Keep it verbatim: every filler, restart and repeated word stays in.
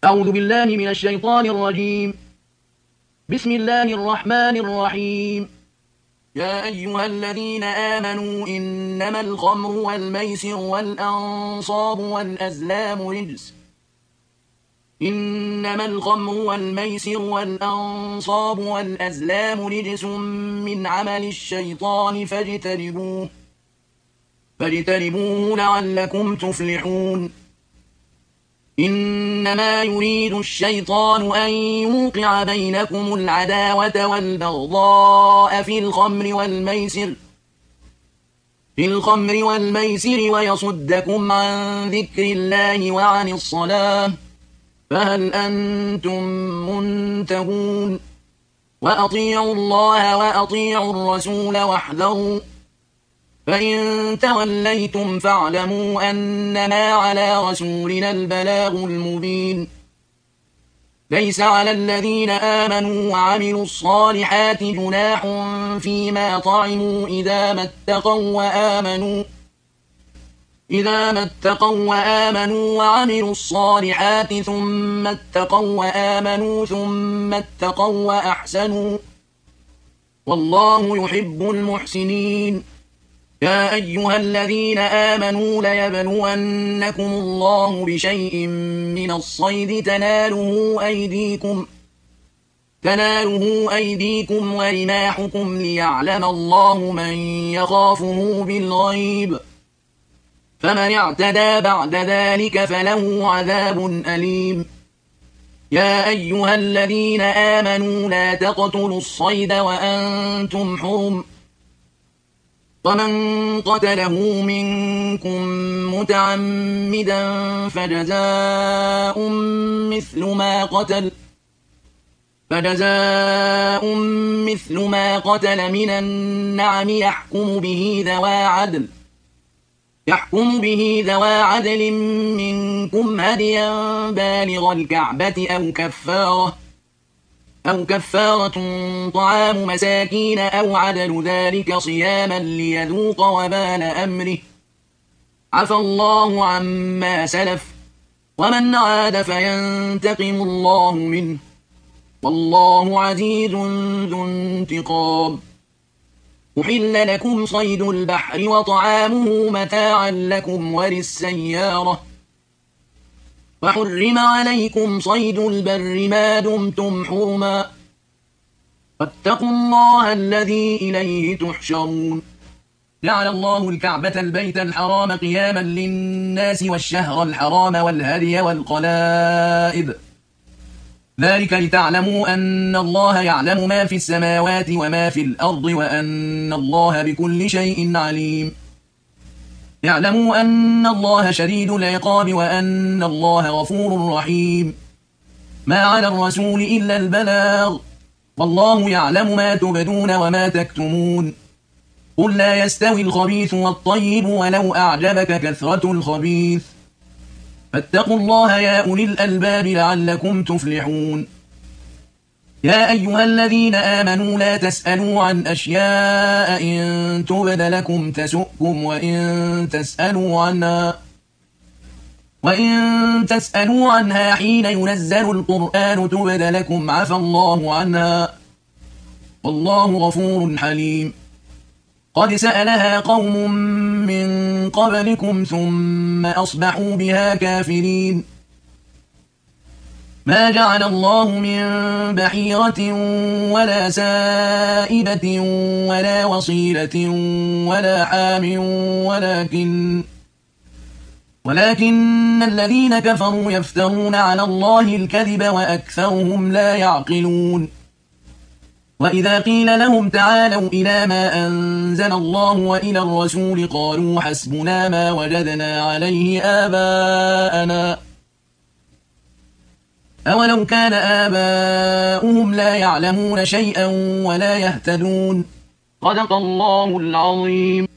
أعوذ بالله من الشيطان الرجيم. بسم الله الرحمن الرحيم. يا أيها الذين آمنوا إنما الخمر والميسر والأنصاب والأزلام رجس إنما الخمر والميسر والأنصاب والأزلام رجس من عمل الشيطان فاجتنبوه فاجتنبوه لعلكم تفلحون. إنما يريد الشيطان أن يوقع بينكم العداوة والبغضاء في الخمر والميسر في الخمر والميسر ويصدكم عن ذكر الله وعن الصلاة فهل أنتم منتهون؟ وأطيعوا الله وأطيعوا الرسول واحذروا فإن توليتم فاعلموا أنما على رسولنا البلاغ المبين. ليس على الذين آمنوا وعملوا الصالحات جناح فيما طعموا إذا ما اتقوا وآمنوا إذا ما اتقوا وآمنوا وعملوا الصالحات ثم اتقوا وآمنوا ثم اتقوا وأحسنوا والله يحب المحسنين. يا أيها الذين آمنوا ليبلونكم الله بشيء من الصيد تناله أيديكم تناله أيديكم ورماحكم ليعلم الله من يخافه بالغيب فمن اعتدى بعد ذلك فله عذاب أليم. يا أيها الذين آمنوا لا تقتلوا الصيد وأنتم حرم ومن قتله منكم متعمدا فجزاء مثل ما قتل فجزاء مثل ما قتل من النعم يحكم به ذوى عدل يحكم به ذوى عدل منكم هديا بالغ الكعبة أو كفارة أو كفارة طعام مساكين أو عدل ذلك صياما ليذوق وبال أمره عفى الله عما سلف ومن عاد فينتقم الله منه والله عزيز ذو انتقام. أحل لكم صيد البحر وطعامه متاعا لكم وللسيارة وحرم عليكم صيد البر ما دمتم حرما واتقوا الله الذي إليه تحشرون. جعل الله الكعبة البيت الحرام قياما للناس والشهر الحرام والهدي والقلائد ذلك لتعلموا أن الله يعلم ما في السماوات وما في الأرض وأن الله بكل شيء عليم. اعلموا أن الله شديد العقاب وأن الله غفور رحيم. ما على الرسول إلا البلاغ والله يعلم ما تبدون وما تكتمون. قل لا يستوي الخبيث والطيب ولو أعجبك كثرة الخبيث فاتقوا الله يا أولي الألباب لعلكم تفلحون. يا أيها الذين آمنوا لا تسألوا عن أشياء إن تبد لكم تسؤكم وإن تسألوا عنها وإن تسألوا عنها حين ينزل القرآن تبد لكم عفى الله عنها والله غفور حليم. قد سألها قوم من قبلكم ثم أصبحوا بها كافرين. ما جعل الله من بحيرة ولا سائبة ولا وصيلة ولا حام ولكن ولكن الذين كفروا يفترون على الله الكذب وأكثرهم لا يعقلون. وإذا قيل لهم تعالوا إلى ما أنزل الله وإلى الرسول قالوا حسبنا ما وجدنا عليه آباءنا أولو كان آباؤهم لا يعلمون شيئا ولا يهتدون. صدق الله العظيم.